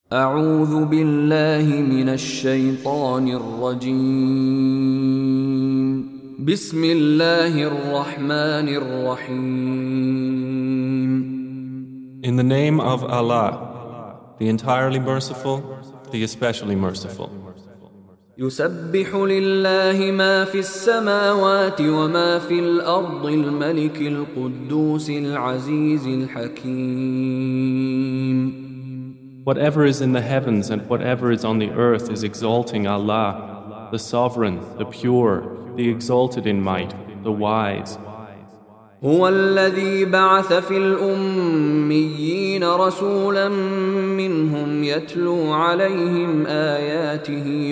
أعوذ بالله من الشيطان الرجيم بسم الله الرحمن الرحيم In the name of Allah, the entirely merciful, the especially merciful. يسبح لله ما في السماوات وما في الأرض الملك القدوس العزيز الحكيم. Whatever is in the heavens and whatever is on the earth is exalting Allah, the sovereign, the pure, the exalted in might, the wise. هو الذي بعث في الأميين رسولا منهم يتلو عليهم آياته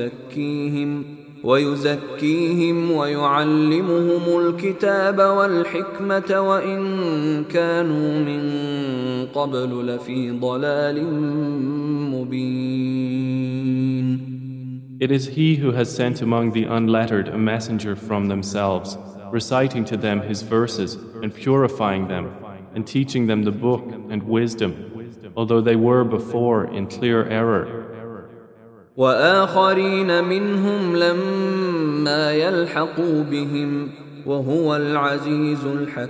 ويزكيهم ويعلمهم الكتاب والحكمة وإن كانوا من قبل لفي ضلال مبين. It is He who has sent among the unlettered a messenger from themselves, reciting to them His verses and purifying them and teaching them the book and wisdom, although they were before in clear error. وآخرين منهم لما يلحقوا بهم وهو العزيز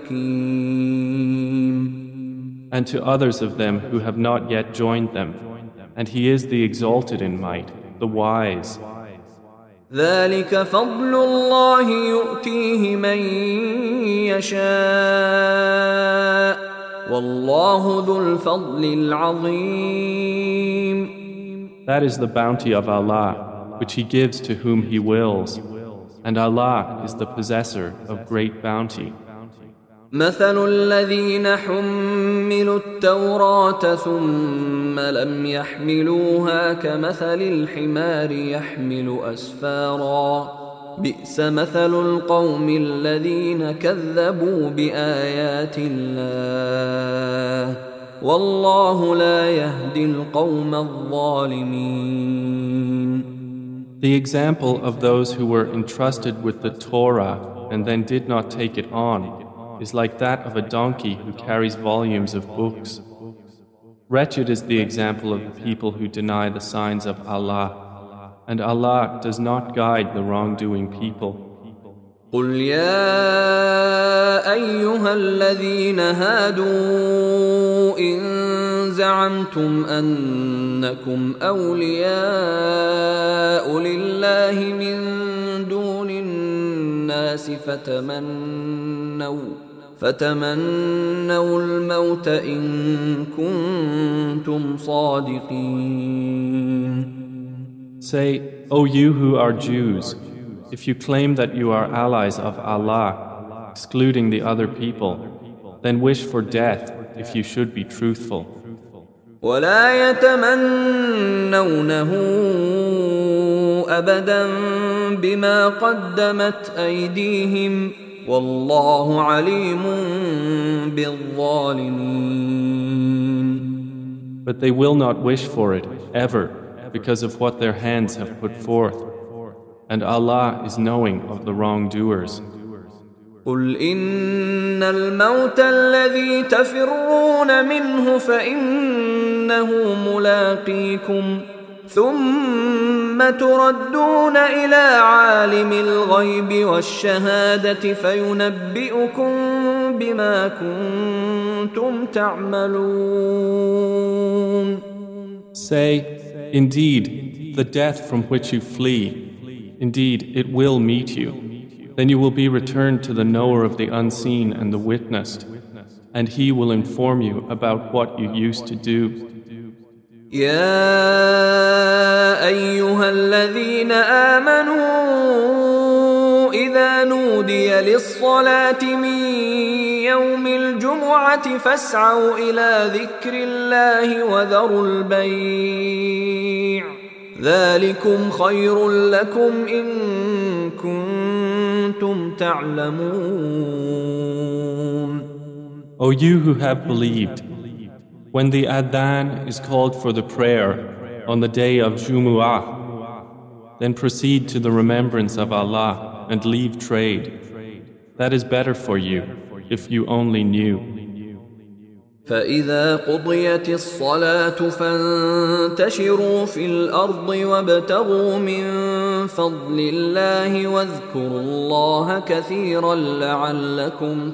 الحكيم. And to others of them who have not yet joined them, and He is the exalted in might, the wise. ذلك فضل الله يؤتيه من يشاء والله ذو الفضل العظيم. That is the bounty of Allah, which He gives to whom He wills, and Allah is the possessor of great bounty. مثل الذين حملوا التوراة ثم لم يحملوها كمثل الحمار يحمل أسفارا بئس مثل القوم الذين كذبوا بآيات الله والله لا يهدي القوم الظالمين. The example of those who were entrusted with the Torah and then did not take it on is like that of a donkey who carries volumes of books. Wretched is the example of the people who deny the signs of Allah, and Allah does not guide the wrongdoing people. قل يا أيها الذين هادوا إن زعمتم أنكم أولياء لله من دون الناس فتمنوا الموت إن كنتم صادقين. Say, O you who are Jews, if you claim that you are allies of Allah, excluding the other people, then wish for death if you should be truthful. ولا يتمنونه أبدا بما قدمت أيديهم والله عليم بالظالمين. But they will not wish for it ever because of what their hands have put forth, and Allah is knowing of the wrongdoers. قل إن الموت الذي تفرون منه فإنه ملاقيكم ثم تردون إلى عالم الغيب والشهادة فينبئكم بما كنتم تعملون. Say, indeed, the death from which you flee, indeed, it will meet you. Then you will be returned to the knower of the unseen and the witnessed, and he will inform you about what you used to do. يا أيها الذين آمنوا إذا نودي للصلاة من يوم الجمعة فاسعوا إلى ذكر الله وذروا البيع ذلكم خير لكم إن كنتم تعلمون. O you who have believed, when the adhan is called for the prayer on the day of Jumu'ah, then proceed to the remembrance of Allah and leave trade. That is better for you if you only knew. فإذا قضيت الصلاة فانتشروا في الأرض وابتغوا من فضل الله واذكروا الله كثيرا لعلكم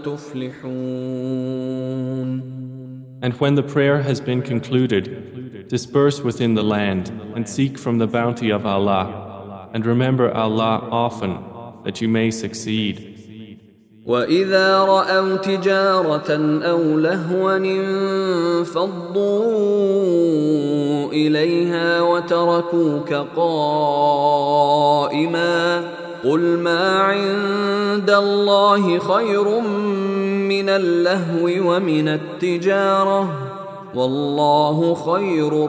تفلحون. And when the prayer has been concluded, disperse within the land and seek from the bounty of Allah, and remember Allah often that you may succeed. وَإِذَا رَأَوْا تِجَارَةً أَوْ لَهْوًا انفَضُّوا إِلَيْهَا وَتَرَكُوكَ قَائِمًا قُلْ مَا عِندَ اللَّهِ خَيْرٌ مِّنَ اللَّهْوِ وَمِنَ التِّجَارَةِ وَاللَّهُ خَيْرُ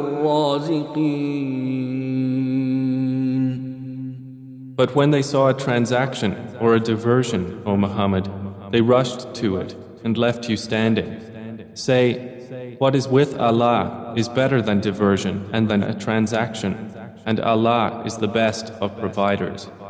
الرَّازِقِينَ. But when they saw a transaction or a diversion, O Muhammad, they rushed to it and left you standing. Say, what is with Allah is better than diversion and than a transaction, and Allah is the best of providers.